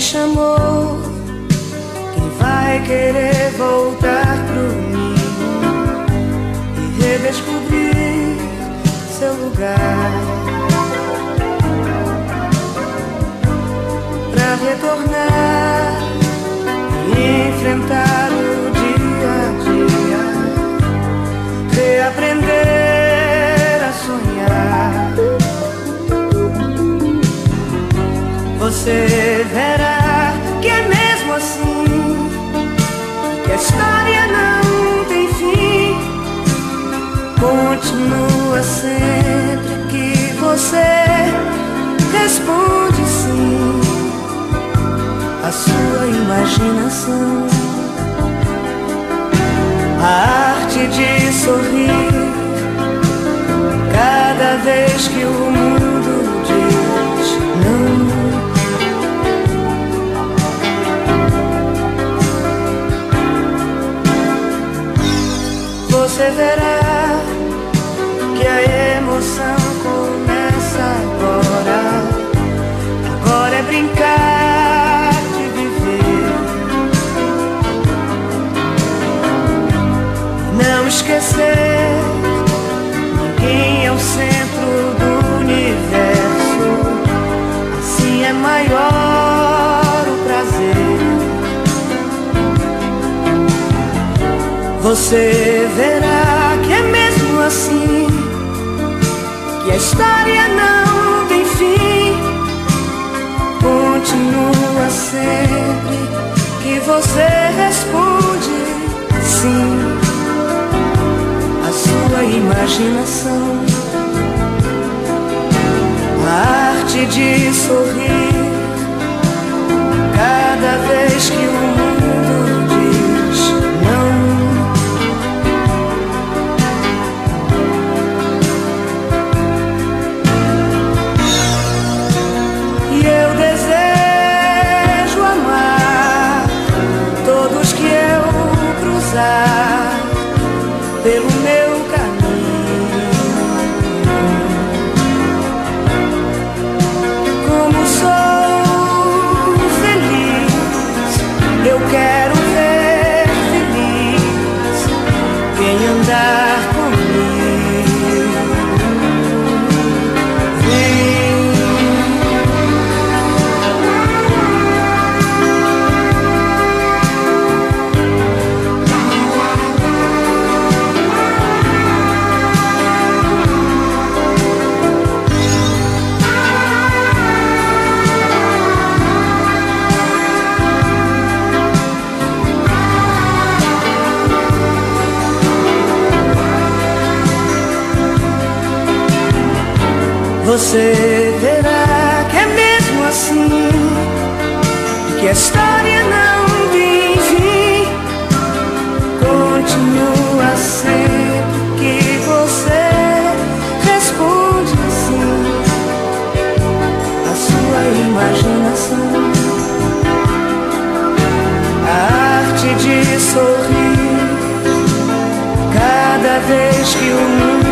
chamou, quem vai querer voltar pro ninho e redescobrir seu lugar, pra retornar e enfrentar o dia a dia, reaprender a sonhar. Você verá que é mesmo assim, que a história não tem fim. Continua sempre que você responde sim à sua imaginação. A arte de sorrir cada vez que o mundo diz não. Você verá que a emoção começa agora. Agora é brincar de viver, não esquecer, ninguém é o centro do universo. Assim é maior o prazer. Você verá que é mesmo assim, que a história não tem fim. Continua sempre que você responde sim à sua imaginação. A arte de sorrir cada vez que o mundo diz não. Pelo meu caminho, como sou feliz, eu quero ver feliz quem andar comigo. Você verá que é mesmo assim, que a história não tem fim. Continua sempre que você responde sim à sua imaginação. A arte de sorrir cada vez que o mundo